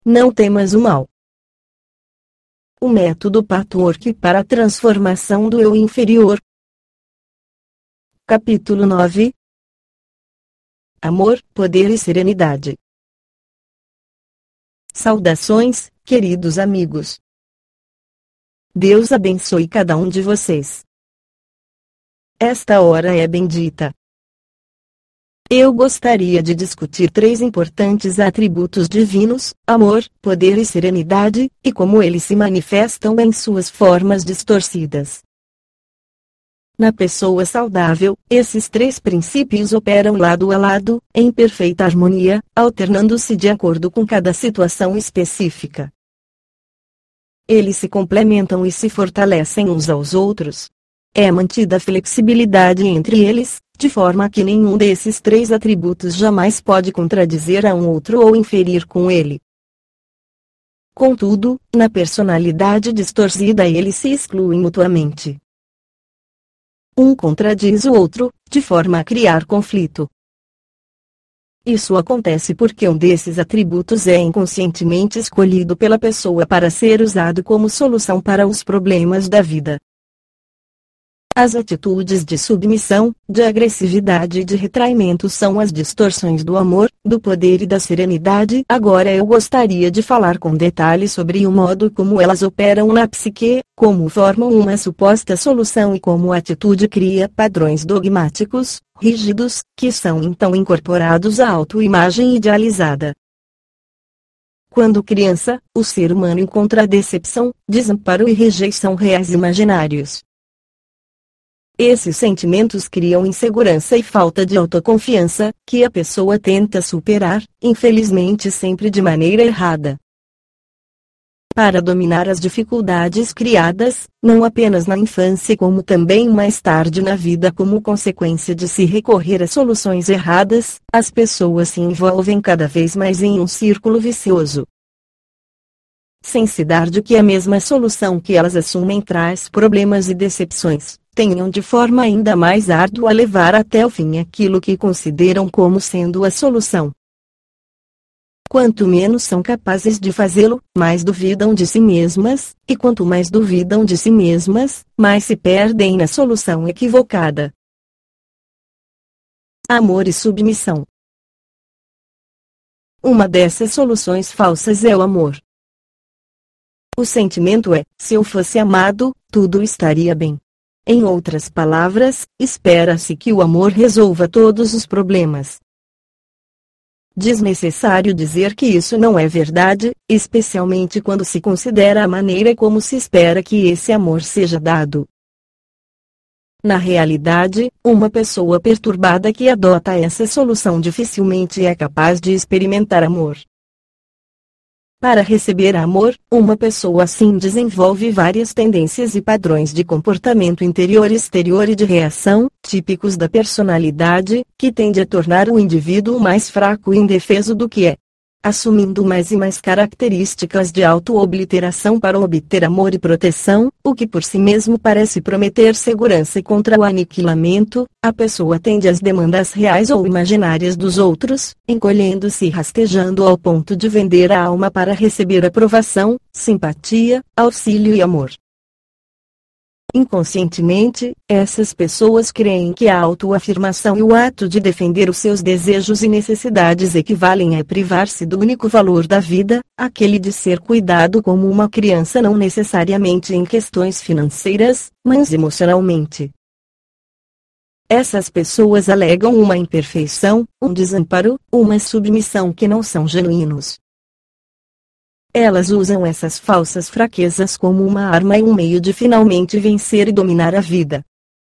Não temas o mal. O método Patchwork para a transformação do eu inferior. Capítulo 9. Amor, poder e serenidade. Saudações, queridos amigos. Deus abençoe cada um de vocês. Esta hora é bendita. Eu gostaria de discutir 3 importantes atributos divinos: amor, poder e serenidade, e como eles se manifestam em suas formas distorcidas. Na pessoa saudável, esses 3 princípios operam lado a lado, em perfeita harmonia, alternando-se de acordo com cada situação específica. Eles se complementam e se fortalecem uns aos outros. É mantida flexibilidade entre eles, de forma que nenhum desses 3 atributos jamais pode contradizer a um outro ou inferir com ele. Contudo, na personalidade distorcida eles se excluem mutuamente. Um contradiz o outro, de forma a criar conflito. Isso acontece porque um desses atributos é inconscientemente escolhido pela pessoa para ser usado como solução para os problemas da vida. As atitudes de submissão, de agressividade e de retraimento são as distorções do amor, do poder e da serenidade. Agora eu gostaria de falar com detalhes sobre o modo como elas operam na psique, como formam uma suposta solução e como a atitude cria padrões dogmáticos, rígidos, que são então incorporados à autoimagem idealizada. Quando criança, o ser humano encontra decepção, desamparo e rejeição reais e imaginários. Esses sentimentos criam insegurança e falta de autoconfiança, que a pessoa tenta superar, infelizmente sempre de maneira errada. Para dominar as dificuldades criadas, não apenas na infância como também mais tarde na vida como consequência de se recorrer a soluções erradas, as pessoas se envolvem cada vez mais em um círculo vicioso. Sem se dar de que a mesma solução que elas assumem traz problemas e decepções, tenham de forma ainda mais árdua levar até o fim aquilo que consideram como sendo a solução. Quanto menos são capazes de fazê-lo, mais duvidam de si mesmas, e quanto mais duvidam de si mesmas, mais se perdem na solução equivocada. Amor e submissão. Uma dessas soluções falsas é o amor. O sentimento é: se eu fosse amado, tudo estaria bem. Em outras palavras, espera-se que o amor resolva todos os problemas. Desnecessário dizer que isso não é verdade, especialmente quando se considera a maneira como se espera que esse amor seja dado. Na realidade, uma pessoa perturbada que adota essa solução dificilmente é capaz de experimentar amor. Para receber amor, uma pessoa assim desenvolve várias tendências e padrões de comportamento interior e exterior e de reação, típicos da personalidade, que tende a tornar o indivíduo mais fraco e indefeso do que é. Assumindo mais e mais características de auto-obliteração para obter amor e proteção, o que por si mesmo parece prometer segurança contra o aniquilamento, a pessoa tende às demandas reais ou imaginárias dos outros, encolhendo-se e rastejando ao ponto de vender a alma para receber aprovação, simpatia, auxílio e amor. Inconscientemente, essas pessoas creem que a autoafirmação e o ato de defender os seus desejos e necessidades equivalem a privar-se do único valor da vida, aquele de ser cuidado como uma criança, não necessariamente em questões financeiras, mas emocionalmente. Essas pessoas alegam uma imperfeição, um desamparo, uma submissão que não são genuínos. Elas usam essas falsas fraquezas como uma arma e um meio de finalmente vencer e dominar a vida.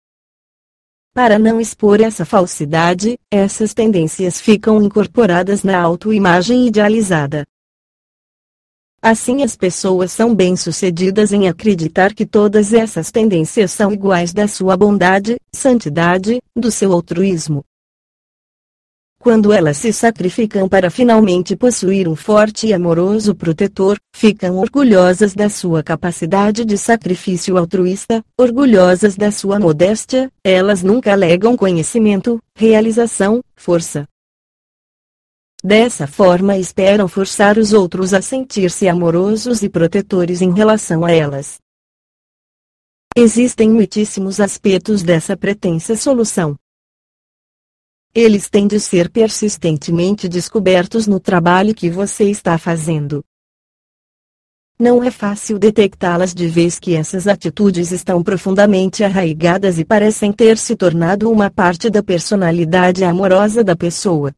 Para não expor essa falsidade, essas tendências ficam incorporadas na autoimagem idealizada. Assim as pessoas são bem-sucedidas em acreditar que todas essas tendências são iguais da sua bondade, santidade, do seu altruísmo. Quando elas se sacrificam para finalmente possuir um forte e amoroso protetor, ficam orgulhosas da sua capacidade de sacrifício altruísta, orgulhosas da sua modéstia, elas nunca alegam conhecimento, realização, força. Dessa forma esperam forçar os outros a sentir-se amorosos e protetores em relação a elas. Existem muitíssimos aspectos dessa pretensa solução. Eles têm de ser persistentemente descobertos no trabalho que você está fazendo. Não é fácil detectá-las de vez que essas atitudes estão profundamente arraigadas e parecem ter se tornado uma parte da personalidade amorosa da pessoa.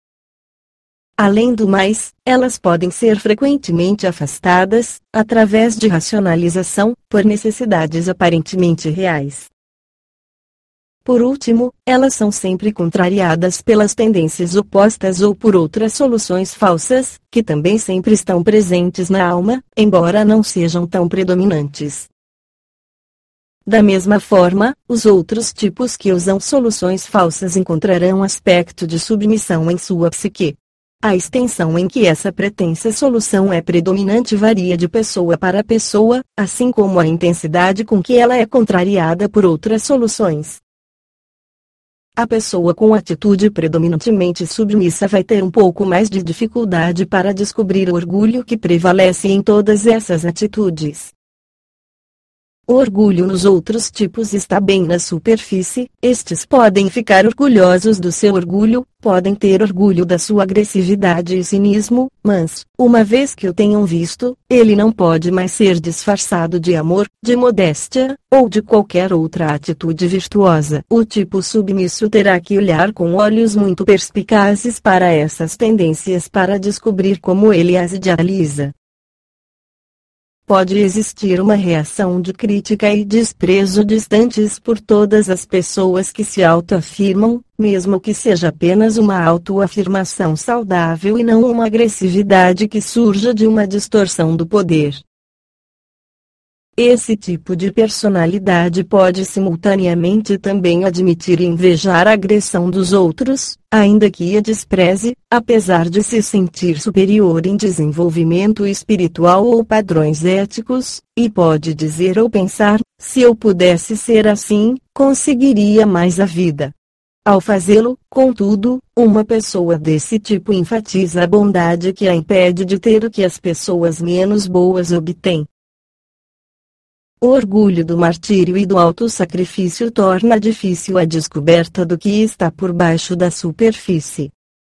Além do mais, elas podem ser frequentemente afastadas, através de racionalização, por necessidades aparentemente reais. Por último, elas são sempre contrariadas pelas tendências opostas ou por outras soluções falsas, que também sempre estão presentes na alma, embora não sejam tão predominantes. Da mesma forma, os outros tipos que usam soluções falsas encontrarão aspecto de submissão em sua psique. A extensão em que essa pretensa solução é predominante varia de pessoa para pessoa, assim como a intensidade com que ela é contrariada por outras soluções. A pessoa com atitude predominantemente submissa vai ter um pouco mais de dificuldade para descobrir o orgulho que prevalece em todas essas atitudes. O orgulho nos outros tipos está bem na superfície, estes podem ficar orgulhosos do seu orgulho, podem ter orgulho da sua agressividade e cinismo, mas, uma vez que o tenham visto, ele não pode mais ser disfarçado de amor, de modéstia, ou de qualquer outra atitude virtuosa. O tipo submisso terá que olhar com olhos muito perspicazes para essas tendências para descobrir como ele as idealiza. Pode existir uma reação de crítica e desprezo distantes por todas as pessoas que se autoafirmam, mesmo que seja apenas uma autoafirmação saudável e não uma agressividade que surja de uma distorção do poder. Esse tipo de personalidade pode simultaneamente também admitir e invejar a agressão dos outros, ainda que a despreze, apesar de se sentir superior em desenvolvimento espiritual ou padrões éticos, e pode dizer ou pensar: se eu pudesse ser assim, conseguiria mais a vida. Ao fazê-lo, contudo, uma pessoa desse tipo enfatiza a bondade que a impede de ter o que as pessoas menos boas obtêm. O orgulho do martírio e do autossacrifício torna difícil a descoberta do que está por baixo da superfície.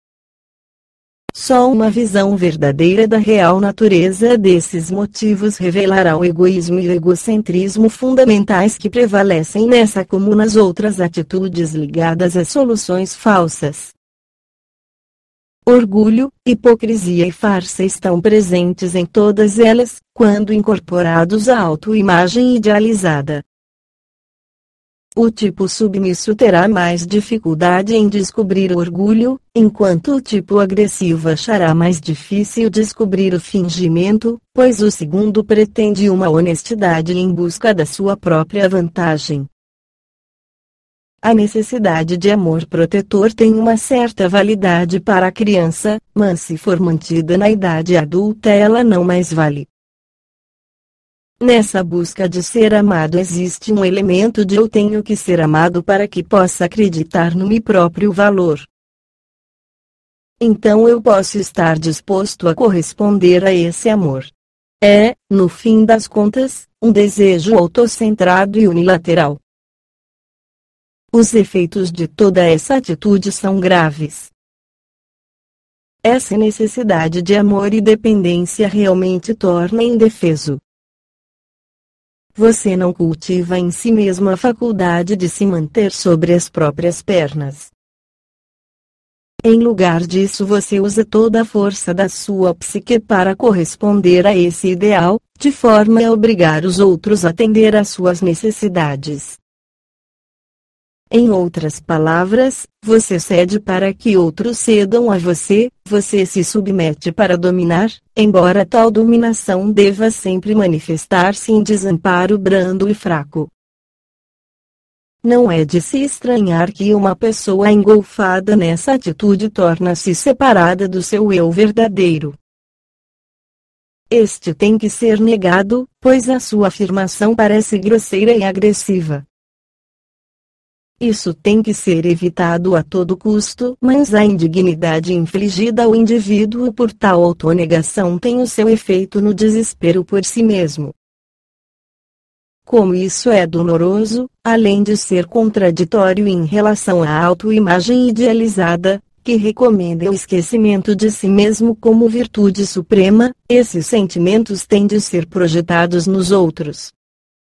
Só uma visão verdadeira da real natureza desses motivos revelará o egoísmo e o egocentrismo fundamentais que prevalecem nessa como nas outras atitudes ligadas a soluções falsas. Orgulho, hipocrisia e farsa estão presentes em todas elas, quando incorporados à autoimagem idealizada. O tipo submisso terá mais dificuldade em descobrir o orgulho, enquanto o tipo agressivo achará mais difícil descobrir o fingimento, pois o segundo pretende uma honestidade em busca da sua própria vantagem. A necessidade de amor protetor tem uma certa validade para a criança, mas se for mantida na idade adulta ela não mais vale. Nessa busca de ser amado existe um elemento de eu tenho que ser amado para que possa acreditar no meu próprio valor. Então eu posso estar disposto a corresponder a esse amor. É, no fim das contas, um desejo autocentrado e unilateral. Os efeitos de toda essa atitude são graves. Essa necessidade de amor e dependência realmente torna indefeso. Você não cultiva em si mesmo a faculdade de se manter sobre as próprias pernas. Em lugar disso você usa toda a força da sua psique para corresponder a esse ideal, de forma a obrigar os outros a atender às suas necessidades. Em outras palavras, você cede para que outros cedam a você, você se submete para dominar, embora tal dominação deva sempre manifestar-se em desamparo brando e fraco. Não é de se estranhar que uma pessoa engolfada nessa atitude torna-se separada do seu eu verdadeiro. Este tem que ser negado, pois a sua afirmação parece grosseira e agressiva. Isso tem que ser evitado a todo custo, mas a indignidade infligida ao indivíduo por tal autonegação tem o seu efeito no desespero por si mesmo. Como isso é doloroso, além de ser contraditório em relação à autoimagem idealizada, que recomenda o esquecimento de si mesmo como virtude suprema, esses sentimentos têm de ser projetados nos outros.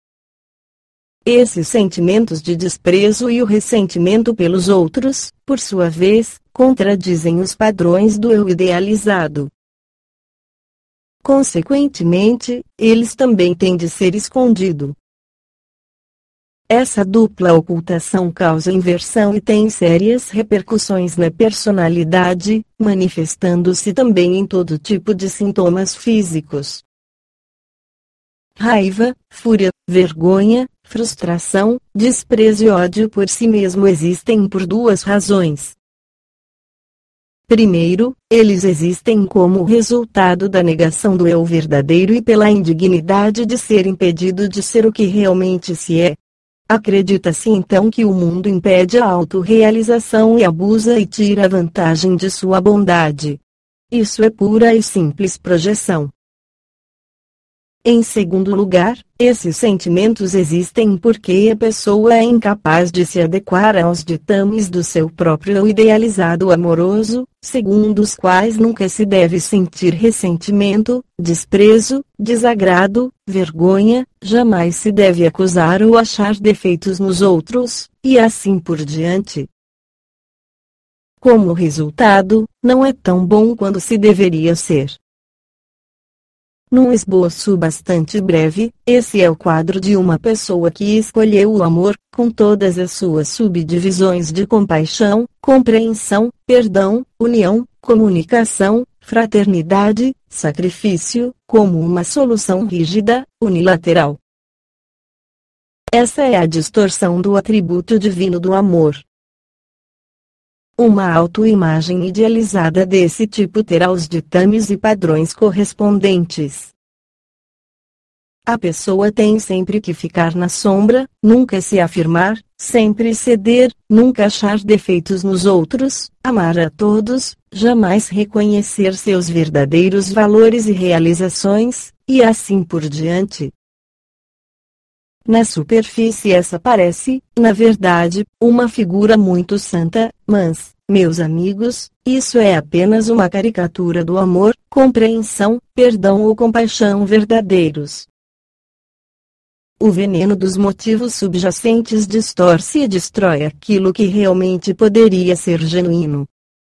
Esses sentimentos de desprezo e o ressentimento pelos outros, por sua vez, contradizem os padrões do eu idealizado. Consequentemente, eles também têm de ser escondidos. Essa dupla ocultação causa inversão e tem sérias repercussões na personalidade, manifestando-se também em todo tipo de sintomas físicos. Raiva, fúria, vergonha, frustração, desprezo e ódio por si mesmo existem por duas razões. Primeiro, eles existem como resultado da negação do eu verdadeiro e pela indignidade de ser impedido de ser o que realmente se é. Acredita-se então que o mundo impede a autorrealização e abusa e tira vantagem de sua bondade. Isso é pura e simples projeção. Em segundo lugar, esses sentimentos existem porque a pessoa é incapaz de se adequar aos ditames do seu próprio eu idealizado amoroso, segundo os quais nunca se deve sentir ressentimento, desprezo, desagrado, vergonha, jamais se deve acusar ou achar defeitos nos outros, e assim por diante. Como resultado, não é tão bom quanto se deveria ser. Num esboço bastante breve, esse é o quadro de uma pessoa que escolheu o amor, com todas as suas subdivisões de compaixão, compreensão, perdão, união, comunicação, fraternidade, sacrifício, como uma solução rígida, unilateral. Essa é a distorção do atributo divino do amor. Uma autoimagem idealizada desse tipo terá os ditames e padrões correspondentes. A pessoa tem sempre que ficar na sombra, nunca se afirmar, sempre ceder, nunca achar defeitos nos outros, amar a todos, jamais reconhecer seus verdadeiros valores e realizações, e assim por diante. Na superfície essa parece, na verdade, uma figura muito santa, mas, meus amigos, isso é apenas uma caricatura do amor, compreensão, perdão ou compaixão verdadeiros. O veneno dos motivos subjacentes distorce e destrói aquilo que realmente poderia ser genuíno.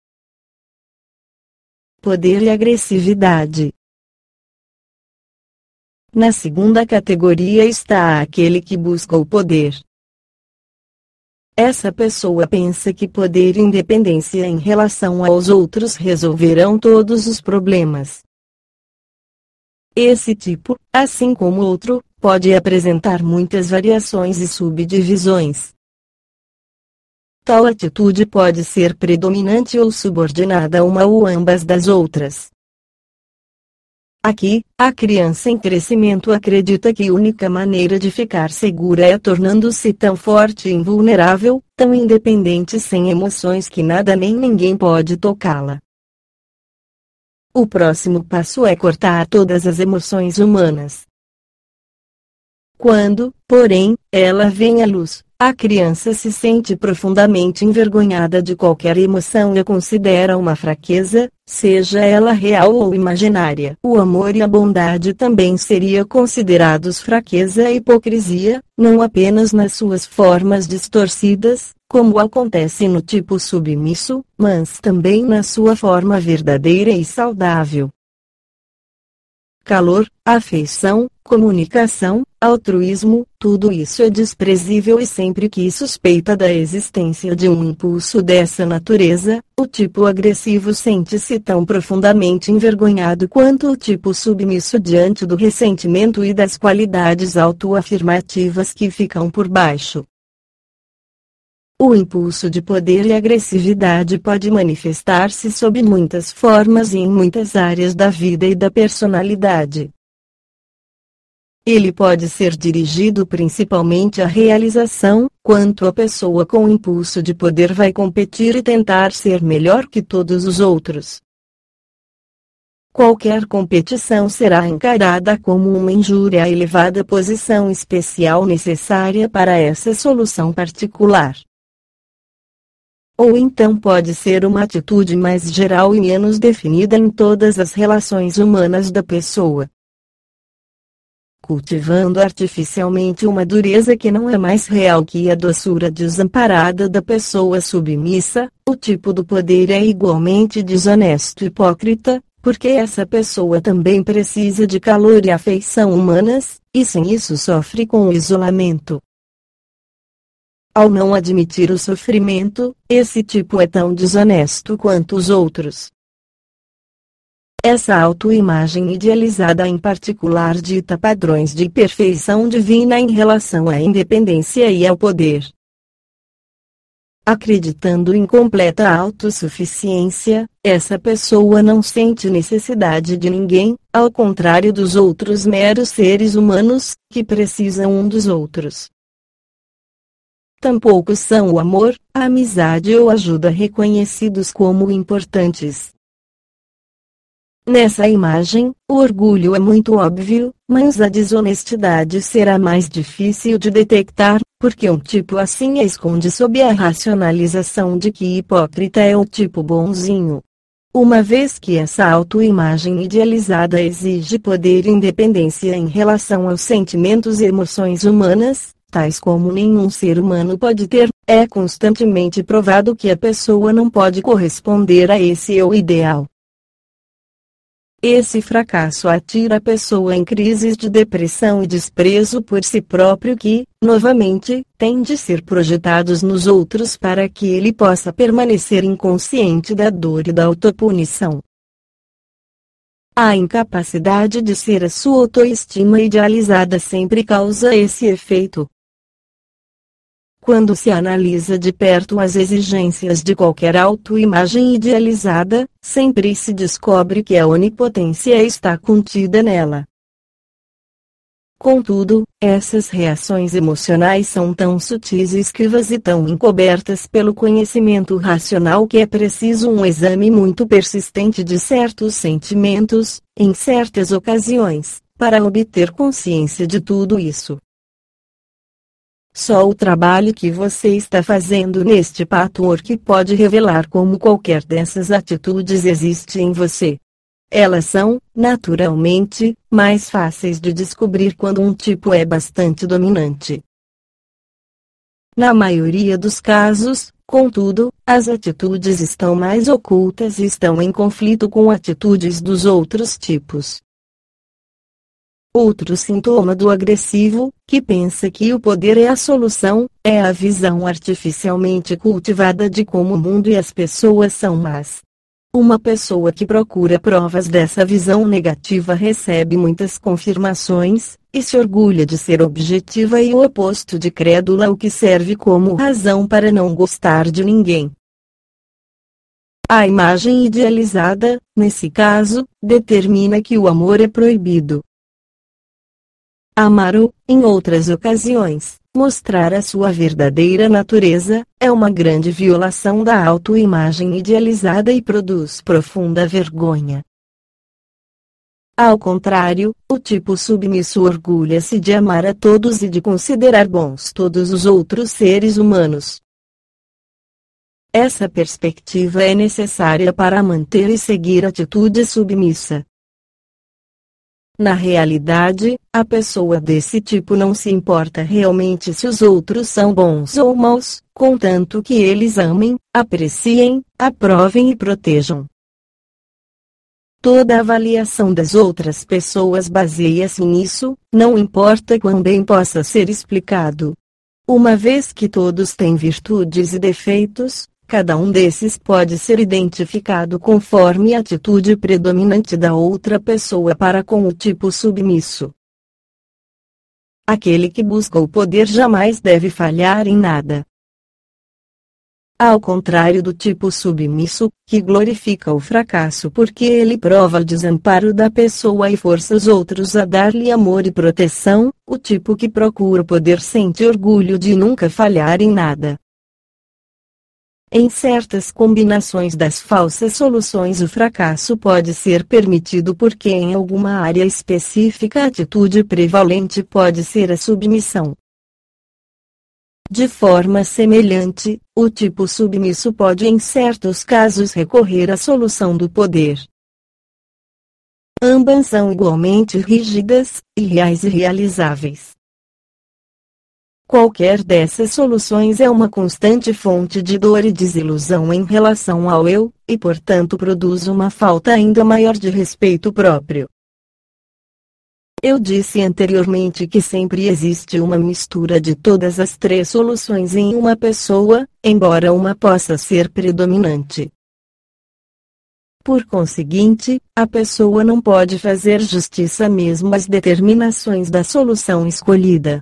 Poder e agressividade. Na segunda categoria está aquele que busca o poder. Essa pessoa pensa que poder e independência em relação aos outros resolverão todos os problemas. Esse tipo, assim como outro, pode apresentar muitas variações e subdivisões. Tal atitude pode ser predominante ou subordinada a uma ou ambas das outras. Aqui, a criança em crescimento acredita que a única maneira de ficar segura é tornando-se tão forte e invulnerável, tão independente sem emoções que nada nem ninguém pode tocá-la. O próximo passo é cortar todas as emoções humanas. Quando, porém, ela vem à luz, a criança se sente profundamente envergonhada de qualquer emoção e a considera uma fraqueza, seja ela real ou imaginária. O amor e a bondade também seriam considerados fraqueza e hipocrisia, não apenas nas suas formas distorcidas, como acontece no tipo submisso, mas também na sua forma verdadeira e saudável. Calor, afeição, comunicação, altruísmo, tudo isso é desprezível e sempre que suspeita da existência de um impulso dessa natureza, o tipo agressivo sente-se tão profundamente envergonhado quanto o tipo submisso diante do ressentimento e das qualidades autoafirmativas que ficam por baixo. O impulso de poder e agressividade pode manifestar-se sob muitas formas e em muitas áreas da vida e da personalidade. Ele pode ser dirigido principalmente à realização, quanto a pessoa com impulso de poder vai competir e tentar ser melhor que todos os outros. Qualquer competição será encarada como uma injúria à elevada posição especial necessária para essa solução particular. Ou então pode ser uma atitude mais geral e menos definida em todas as relações humanas da pessoa, cultivando artificialmente uma dureza que não é mais real que a doçura desamparada da pessoa submissa. O tipo do poder é igualmente desonesto e hipócrita, porque essa pessoa também precisa de calor e afeição humanas, e sem isso sofre com o isolamento. Ao não admitir o sofrimento, esse tipo é tão desonesto quanto os outros. Essa autoimagem idealizada em particular dita padrões de perfeição divina em relação à independência e ao poder. Acreditando em completa autossuficiência, essa pessoa não sente necessidade de ninguém, ao contrário dos outros meros seres humanos, que precisam um dos outros. Tampouco são o amor, a amizade ou a ajuda reconhecidos como importantes. Nessa imagem, o orgulho é muito óbvio, mas a desonestidade será mais difícil de detectar, porque um tipo assim a esconde sob a racionalização de que hipócrita é o tipo bonzinho. Uma vez que essa autoimagem idealizada exige poder e independência em relação aos sentimentos e emoções humanas, tais como nenhum ser humano pode ter, é constantemente provado que a pessoa não pode corresponder a esse eu ideal. Esse fracasso atira a pessoa em crises de depressão e desprezo por si próprio que, novamente, têm de ser projetados nos outros para que ele possa permanecer inconsciente da dor e da autopunição. A incapacidade de ser a sua autoestima idealizada sempre causa esse efeito. Quando se analisa de perto as exigências de qualquer autoimagem idealizada, sempre se descobre que a onipotência está contida nela. Contudo, essas reações emocionais são tão sutis e esquivas e tão encobertas pelo conhecimento racional que é preciso um exame muito persistente de certos sentimentos, em certas ocasiões, para obter consciência de tudo isso. Só o trabalho que você está fazendo neste patchwork pode revelar como qualquer dessas atitudes existe em você. Elas são, naturalmente, mais fáceis de descobrir quando um tipo é bastante dominante. Na maioria dos casos, contudo, as atitudes estão mais ocultas e estão em conflito com atitudes dos outros tipos. Outro sintoma do agressivo, que pensa que o poder é a solução, é a visão artificialmente cultivada de como o mundo e as pessoas são más. Uma pessoa que procura provas dessa visão negativa recebe muitas confirmações, e se orgulha de ser objetiva e o oposto de crédula, o que serve como razão para não gostar de ninguém. A imagem idealizada, nesse caso, determina que o amor é proibido. Amar ou, em outras ocasiões, mostrar a sua verdadeira natureza, é uma grande violação da autoimagem idealizada e produz profunda vergonha. Ao contrário, o tipo submisso orgulha-se de amar a todos e de considerar bons todos os outros seres humanos. Essa perspectiva é necessária para manter e seguir atitude submissa. Na realidade, a pessoa desse tipo não se importa realmente se os outros são bons ou maus, contanto que eles amem, apreciem, aprovem e protejam. Toda avaliação das outras pessoas baseia-se nisso, não importa quão bem possa ser explicado. Uma vez que todos têm virtudes e defeitos, cada um desses pode ser identificado conforme a atitude predominante da outra pessoa para com o tipo submisso. Aquele que busca o poder jamais deve falhar em nada. Ao contrário do tipo submisso, que glorifica o fracasso porque ele prova o desamparo da pessoa e força os outros a dar-lhe amor e proteção, o tipo que procura o poder sente orgulho de nunca falhar em nada. Em certas combinações das falsas soluções o fracasso pode ser permitido porque em alguma área específica a atitude prevalente pode ser a submissão. De forma semelhante, o tipo submisso pode em certos casos recorrer à solução do poder. Ambas são igualmente rígidas, irreais e realizáveis. Qualquer dessas soluções é uma constante fonte de dor e desilusão em relação ao eu, e portanto produz uma falta ainda maior de respeito próprio. Eu disse anteriormente que sempre existe uma mistura de todas as três soluções em uma pessoa, embora uma possa ser predominante. Por conseguinte, a pessoa não pode fazer justiça mesmo às determinações da solução escolhida.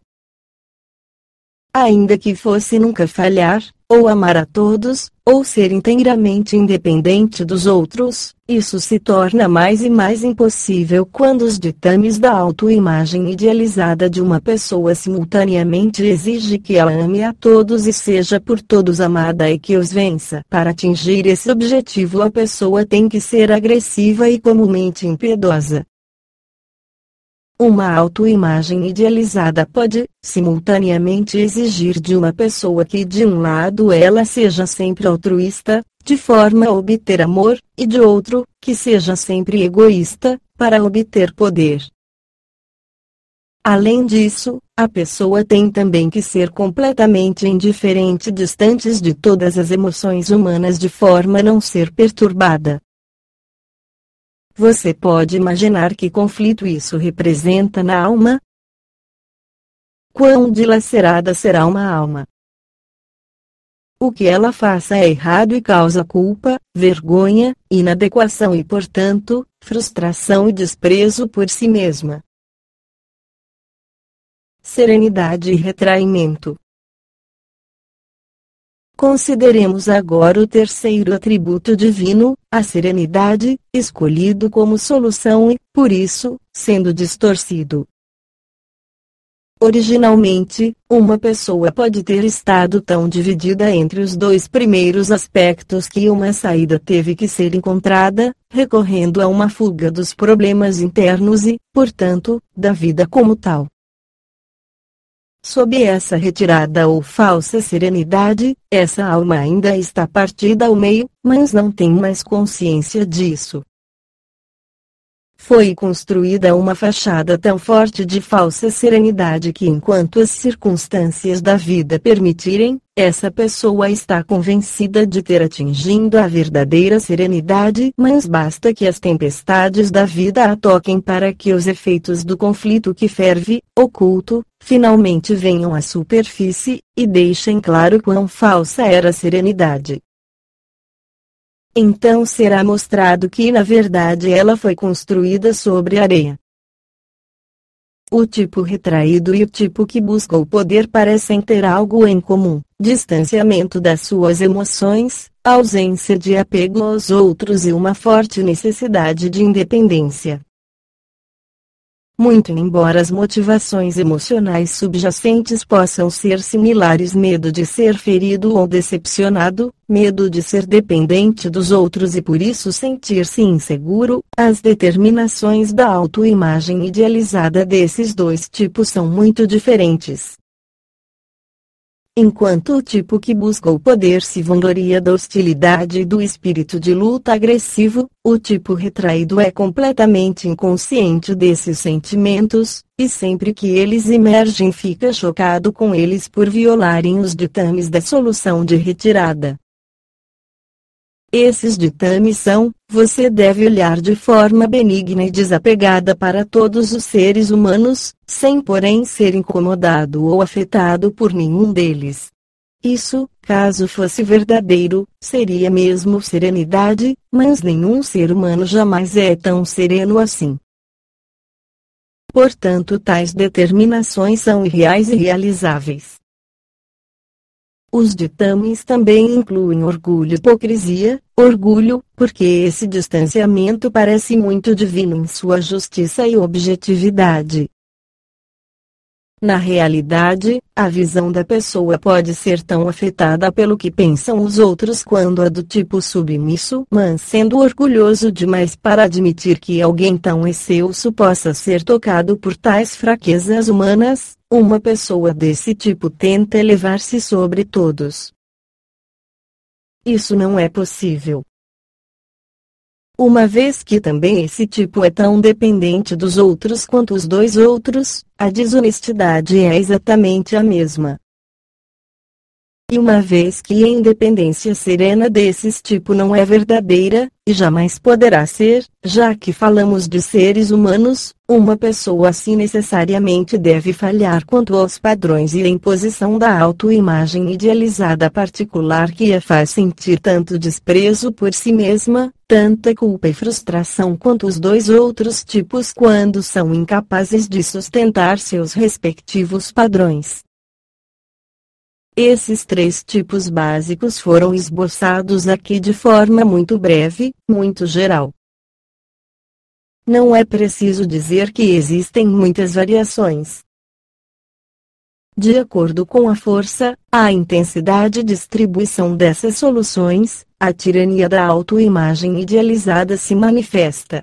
Ainda que fosse nunca falhar, ou amar a todos, ou ser inteiramente independente dos outros, isso se torna mais e mais impossível quando os ditames da autoimagem idealizada de uma pessoa simultaneamente exige que ela ame a todos e seja por todos amada e que os vença. Para atingir esse objetivo a pessoa tem que ser agressiva e comumente impiedosa. Uma autoimagem idealizada pode, simultaneamente exigir de uma pessoa que de um lado ela seja sempre altruísta, de forma a obter amor, e de outro, que seja sempre egoísta, para obter poder. Além disso, a pessoa tem também que ser completamente indiferente e distantes de todas as emoções humanas de forma a não ser perturbada. Você pode imaginar que conflito isso representa na alma? Quão dilacerada será uma alma? O que ela faça é errado e causa culpa, vergonha, inadequação e portanto, frustração e desprezo por si mesma. Serenidade e retraimento. Consideremos agora o terceiro atributo divino, a serenidade, escolhido como solução e, por isso, sendo distorcido. Originalmente, uma pessoa pode ter estado tão dividida entre os dois primeiros aspectos que uma saída teve que ser encontrada, recorrendo a uma fuga dos problemas internos e, portanto, da vida como tal. Sob essa retirada ou falsa serenidade, essa alma ainda está partida ao meio, mas não tem mais consciência disso. Foi construída uma fachada tão forte de falsa serenidade que enquanto as circunstâncias da vida permitirem, essa pessoa está convencida de ter atingido a verdadeira serenidade, mas basta que as tempestades da vida a toquem para que os efeitos do conflito que ferve, oculto, finalmente venham à superfície, e deixem claro quão falsa era a serenidade. Então será mostrado que na verdade ela foi construída sobre areia. O tipo retraído e o tipo que busca o poder parecem ter algo em comum: distanciamento das suas emoções, ausência de apego aos outros e uma forte necessidade de independência. Muito embora as motivações emocionais subjacentes possam ser similares: medo de ser ferido ou decepcionado, medo de ser dependente dos outros e por isso sentir-se inseguro, as determinações da autoimagem idealizada desses dois tipos são muito diferentes. Enquanto o tipo que busca o poder se vangloria da hostilidade e do espírito de luta agressivo, o tipo retraído é completamente inconsciente desses sentimentos, e sempre que eles emergem fica chocado com eles por violarem os ditames da solução de retirada. Esses ditames são: você deve olhar de forma benigna e desapegada para todos os seres humanos, sem porém ser incomodado ou afetado por nenhum deles. Isso, caso fosse verdadeiro, seria mesmo serenidade, mas nenhum ser humano jamais é tão sereno assim. Portanto, tais determinações são irreais e irrealizáveis. Os ditames também incluem orgulho e hipocrisia. Orgulho, porque esse distanciamento parece muito divino em sua justiça e objetividade. Na realidade, a visão da pessoa pode ser tão afetada pelo que pensam os outros quanto a do tipo submisso, mas sendo orgulhoso demais para admitir que alguém tão excelso possa ser tocado por tais fraquezas humanas, uma pessoa desse tipo tenta elevar-se sobre todos. Isso não é possível. Uma vez que também esse tipo é tão dependente dos outros quanto os dois outros, a desonestidade é exatamente a mesma. E uma vez que a independência serena desses tipo não é verdadeira, e jamais poderá ser, já que falamos de seres humanos, uma pessoa assim necessariamente deve falhar quanto aos padrões e a imposição da autoimagem idealizada particular que a faz sentir tanto desprezo por si mesma, tanta culpa e frustração quanto os dois outros tipos quando são incapazes de sustentar seus respectivos padrões. Esses três tipos básicos foram esboçados aqui de forma muito breve, muito geral. Não é preciso dizer que existem muitas variações. De acordo com a força, a intensidade e distribuição dessas soluções, a tirania da autoimagem idealizada se manifesta.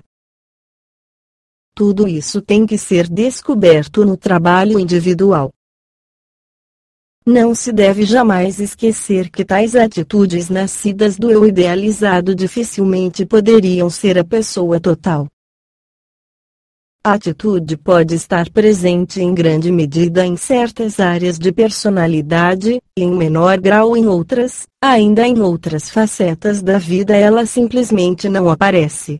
Tudo isso tem que ser descoberto no trabalho individual. Não se deve jamais esquecer que tais atitudes nascidas do eu idealizado dificilmente poderiam ser a pessoa total. A atitude pode estar presente em grande medida em certas áreas de personalidade, e em menor grau em outras, ainda em outras facetas da vida ela simplesmente não aparece.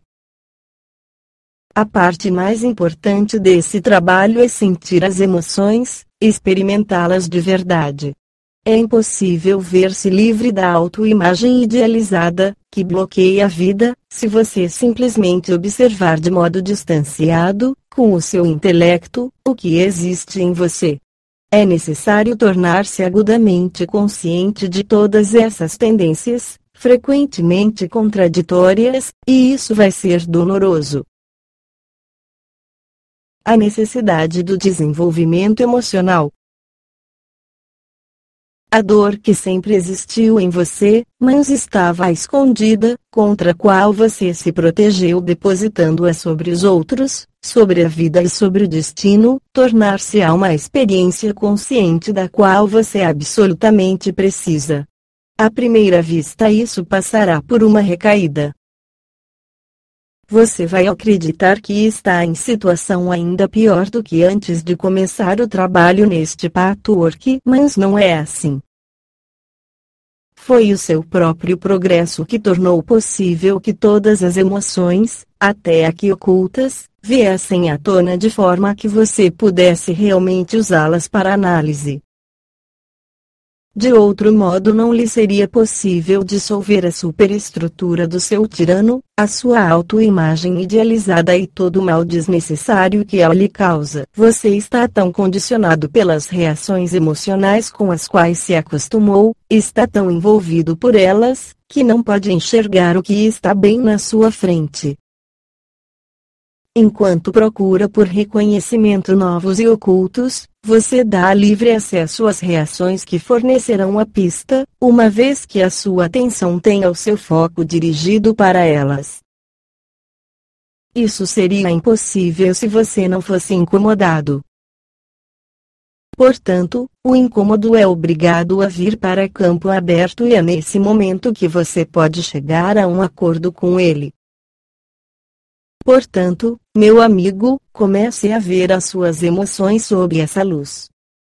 A parte mais importante desse trabalho é sentir as emoções, experimentá-las de verdade. É impossível ver-se livre da autoimagem idealizada, que bloqueia a vida, se você simplesmente observar de modo distanciado, com o seu intelecto, o que existe em você. É necessário tornar-se agudamente consciente de todas essas tendências, frequentemente contraditórias, e isso vai ser doloroso. A necessidade do desenvolvimento emocional. A dor que sempre existiu em você, mas estava escondida, contra a qual você se protegeu depositando-a sobre os outros, sobre a vida e sobre o destino, tornar-se-á uma experiência consciente da qual você absolutamente precisa. À primeira vista isso passará por uma recaída. Você vai acreditar que está em situação ainda pior do que antes de começar o trabalho neste patchwork, mas não é assim. Foi o seu próprio progresso que tornou possível que todas as emoções, até aqui ocultas, viessem à tona de forma que você pudesse realmente usá-las para análise. De outro modo não lhe seria possível dissolver a superestrutura do seu tirano, a sua autoimagem idealizada e todo o mal desnecessário que ela lhe causa. Você está tão condicionado pelas reações emocionais com as quais se acostumou, está tão envolvido por elas, que não pode enxergar o que está bem na sua frente. Enquanto procura por reconhecimento novos e ocultos, você dá livre acesso às reações que fornecerão a pista, uma vez que a sua atenção tenha o seu foco dirigido para elas. Isso seria impossível se você não fosse incomodado. Portanto, o incômodo é obrigado a vir para campo aberto e é nesse momento que você pode chegar a um acordo com ele. Portanto, meu amigo, comece a ver as suas emoções sob essa luz.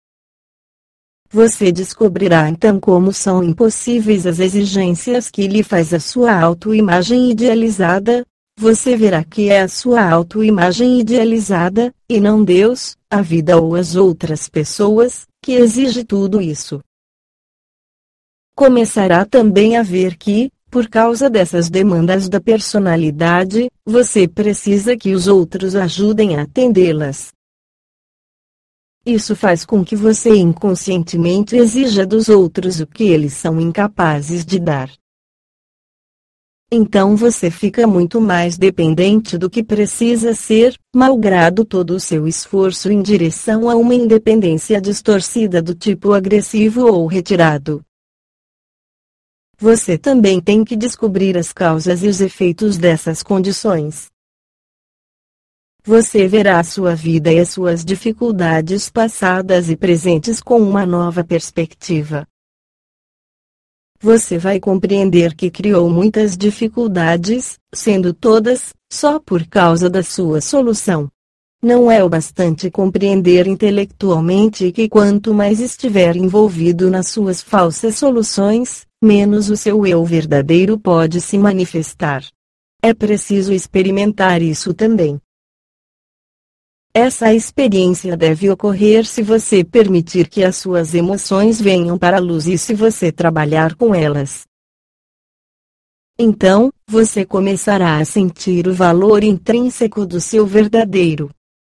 Você descobrirá então como são impossíveis as exigências que lhe faz a sua autoimagem idealizada. Você verá que é a sua autoimagem idealizada, e não Deus, a vida ou as outras pessoas, que exige tudo isso. Começará também a ver que, por causa dessas demandas da personalidade, você precisa que os outros ajudem a atendê-las. Isso faz com que você inconscientemente exija dos outros o que eles são incapazes de dar. Então você fica muito mais dependente do que precisa ser, malgrado todo o seu esforço em direção a uma independência distorcida do tipo agressivo ou retirado. Você também tem que descobrir as causas e os efeitos dessas condições. Você verá a sua vida e as suas dificuldades passadas e presentes com uma nova perspectiva. Você vai compreender que criou muitas dificuldades, sendo todas, só por causa da sua solução. Não é o bastante compreender intelectualmente que quanto mais estiver envolvido nas suas falsas soluções, menos o seu eu verdadeiro pode se manifestar. É preciso experimentar isso também. Essa experiência deve ocorrer se você permitir que as suas emoções venham para a luz e se você trabalhar com elas. Então, você começará a sentir o valor intrínseco do seu verdadeiro.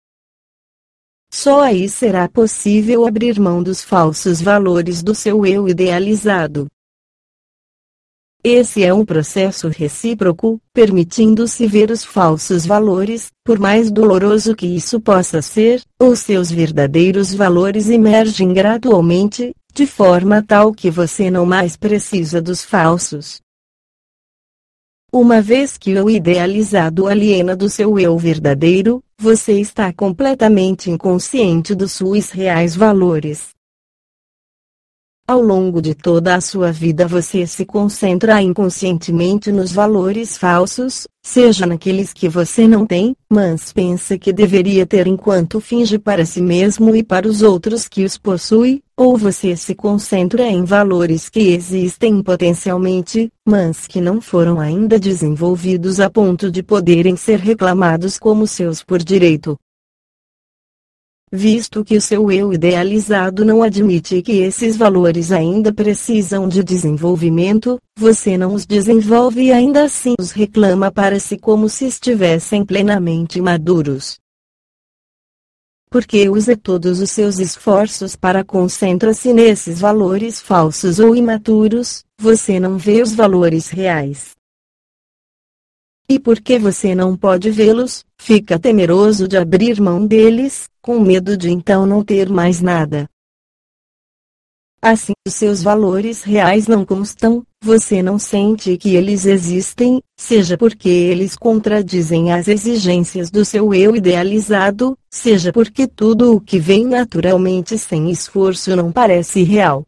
Só aí será possível abrir mão dos falsos valores do seu eu idealizado. Esse é um processo recíproco, permitindo-se ver os falsos valores, por mais doloroso que isso possa ser, os seus verdadeiros valores emergem gradualmente, de forma tal que você não mais precisa dos falsos. Uma vez que o idealizado aliena do seu eu verdadeiro, você está completamente inconsciente dos seus reais valores. Ao longo de toda a sua vida você se concentra inconscientemente nos valores falsos, seja naqueles que você não tem, mas pensa que deveria ter enquanto finge para si mesmo e para os outros que os possui, ou você se concentra em valores que existem potencialmente, mas que não foram ainda desenvolvidos a ponto de poderem ser reclamados como seus por direito. Visto que o seu eu idealizado não admite que esses valores ainda precisam de desenvolvimento, você não os desenvolve e ainda assim os reclama para si como se estivessem plenamente maduros. Porque usa todos os seus esforços para concentrar-se nesses valores falsos ou imaturos, você não vê os valores reais. E porque você não pode vê-los, fica temeroso de abrir mão deles, com medo de então não ter mais nada. Assim, os seus valores reais não constam, você não sente que eles existem, seja porque eles contradizem as exigências do seu eu idealizado, seja porque tudo o que vem naturalmente sem esforço não parece real.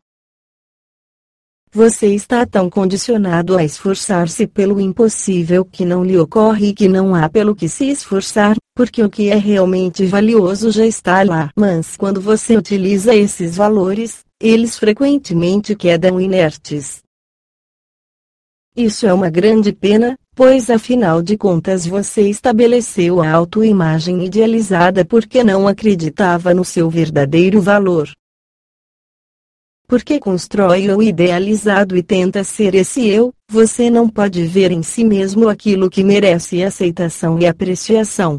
Você está tão condicionado a esforçar-se pelo impossível que não lhe ocorre e que não há pelo que se esforçar, porque o que é realmente valioso já está lá. Mas quando você utiliza esses valores, eles frequentemente quedam inertes. Isso é uma grande pena, pois afinal de contas você estabeleceu a autoimagem idealizada porque não acreditava no seu verdadeiro valor. Porque constrói o idealizado e tenta ser esse eu, você não pode ver em si mesmo aquilo que merece aceitação e apreciação.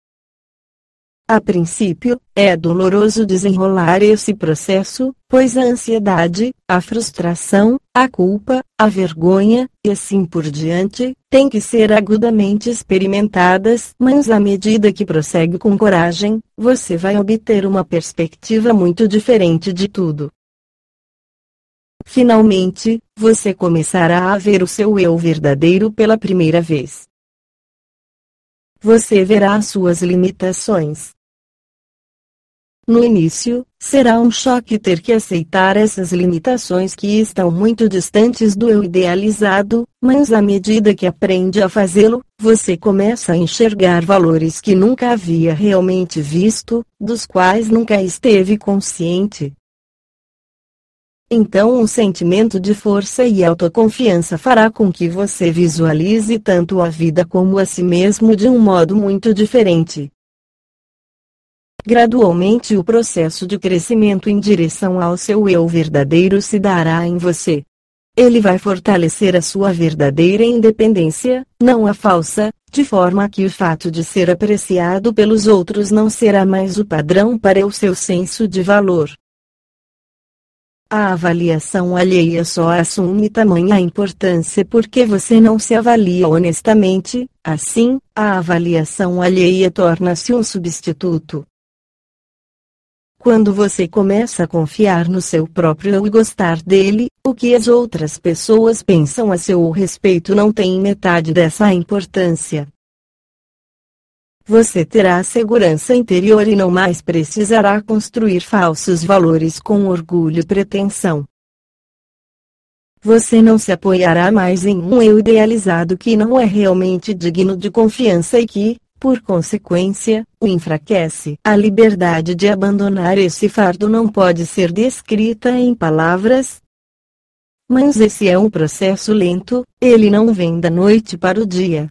A princípio, é doloroso desenrolar esse processo, pois a ansiedade, a frustração, a culpa, a vergonha, e assim por diante, têm que ser agudamente experimentadas, mas à medida que prossegue com coragem, você vai obter uma perspectiva muito diferente de tudo. Finalmente, você começará a ver o seu eu verdadeiro pela primeira vez. Você verá as suas limitações. No início, será um choque ter que aceitar essas limitações que estão muito distantes do eu idealizado, mas à medida que aprende a fazê-lo, você começa a enxergar valores que nunca havia realmente visto, dos quais nunca esteve consciente. Então um sentimento de força e autoconfiança fará com que você visualize tanto a vida como a si mesmo de um modo muito diferente. Gradualmente o processo de crescimento em direção ao seu eu verdadeiro se dará em você. ele vai fortalecer a sua verdadeira independência, não a falsa, de forma que o fato de ser apreciado pelos outros não será mais o padrão para o seu senso de valor. A avaliação alheia só assume tamanha importância porque você não se avalia honestamente, assim, a avaliação alheia torna-se um substituto. Quando você começa a confiar no seu próprio eu e gostar dele, o que as outras pessoas pensam a seu respeito não tem metade dessa importância. Você terá segurança interior e não mais precisará construir falsos valores com orgulho e pretensão. Você não se apoiará mais em um eu idealizado que não é realmente digno de confiança e que, por consequência, o enfraquece. A liberdade de abandonar esse fardo não pode ser descrita em palavras. Mas esse é um processo lento, ele não vem da noite para o dia.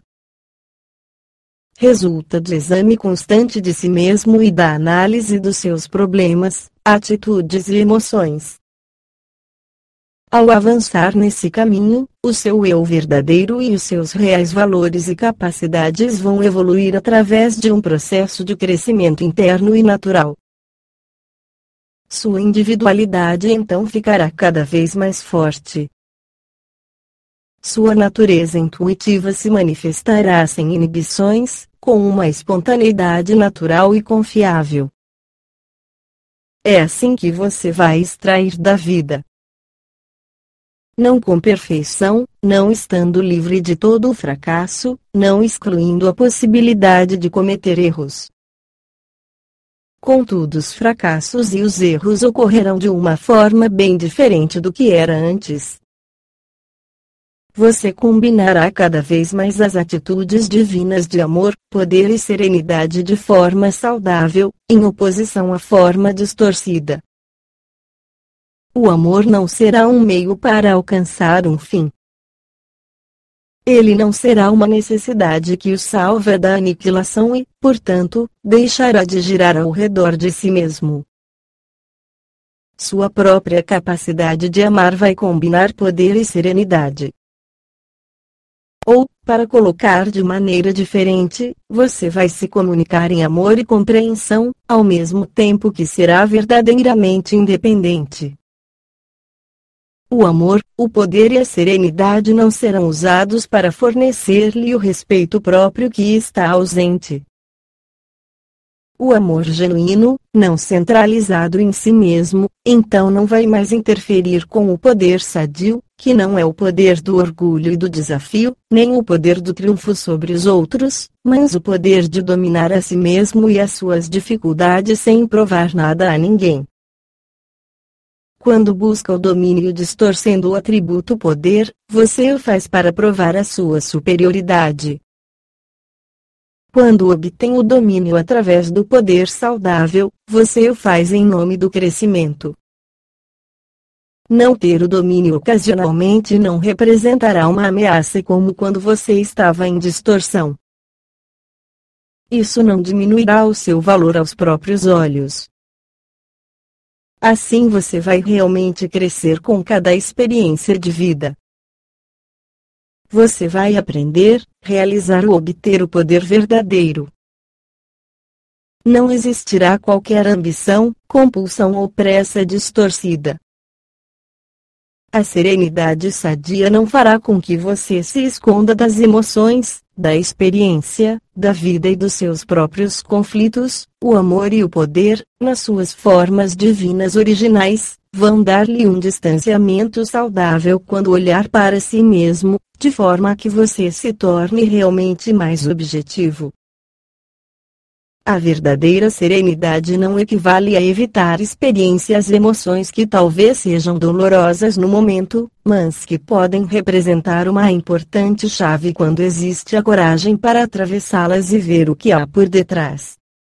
Resulta do exame constante de si mesmo e da análise dos seus problemas, atitudes e emoções. Ao avançar nesse caminho, o seu eu verdadeiro e os seus reais valores e capacidades vão evoluir através de um processo de crescimento interno e natural. Sua individualidade então ficará cada vez mais forte. Sua natureza intuitiva se manifestará sem inibições, com uma espontaneidade natural e confiável. É assim que você vai extrair da vida. Não com perfeição, não estando livre de todo o fracasso, não excluindo a possibilidade de cometer erros. Contudo, os fracassos e os erros ocorrerão de uma forma bem diferente do que era antes. Você combinará cada vez mais as atitudes divinas de amor, poder e serenidade de forma saudável, em oposição à forma distorcida. O amor não será um meio para alcançar um fim. Ele não será uma necessidade que o salva da aniquilação e, portanto, deixará de girar ao redor de si mesmo. Sua própria capacidade de amar vai combinar poder e serenidade. Ou, para colocar de maneira diferente, você vai se comunicar em amor e compreensão, ao mesmo tempo que será verdadeiramente independente. O amor, o poder e a serenidade não serão usados para fornecer-lhe o respeito próprio que está ausente. O amor genuíno, não centralizado em si mesmo, então não vai mais interferir com o poder sadio, que não é o poder do orgulho e do desafio, nem o poder do triunfo sobre os outros, mas o poder de dominar a si mesmo e as suas dificuldades sem provar nada a ninguém. Quando busca o domínio distorcendo o atributo poder, você o faz para provar a sua superioridade. Quando obtém o domínio através do poder saudável, você o faz em nome do crescimento. Não ter o domínio ocasionalmente não representará uma ameaça como quando você estava em distorção. Isso não diminuirá o seu valor aos próprios olhos. Assim você vai realmente crescer com cada experiência de vida. Você vai aprender, realizar ou obter o poder verdadeiro. Não existirá qualquer ambição, compulsão ou pressa distorcida. A serenidade sadia não fará com que você se esconda das emoções, da experiência, da vida e dos seus próprios conflitos. O amor e o poder, nas suas formas divinas originais, vão dar-lhe um distanciamento saudável quando olhar para si mesmo, de forma que você se torne realmente mais objetivo. A verdadeira serenidade não equivale a evitar experiências e emoções que talvez sejam dolorosas no momento, mas que podem representar uma importante chave quando existe a coragem para atravessá-las e ver o que há por detrás.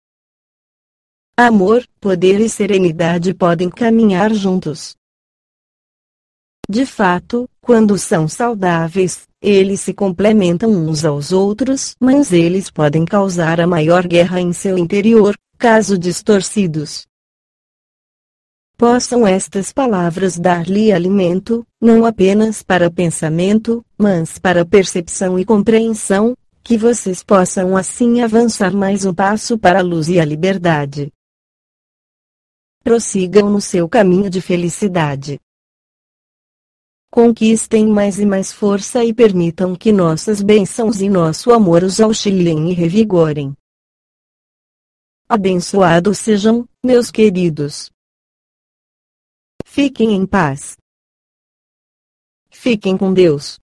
Amor, poder e serenidade podem caminhar juntos. De fato, quando são saudáveis, eles se complementam uns aos outros, mas eles podem causar a maior guerra em seu interior, caso distorcidos. possam estas palavras dar-lhe alimento, não apenas para pensamento, mas para percepção e compreensão, que vocês possam assim avançar mais um passo para a luz e a liberdade. Prossigam no seu caminho de felicidade. Conquistem mais e mais força e permitam que nossas bênçãos e nosso amor os auxiliem e revigorem. Abençoados sejam, meus queridos. Fiquem em paz. Fiquem com Deus.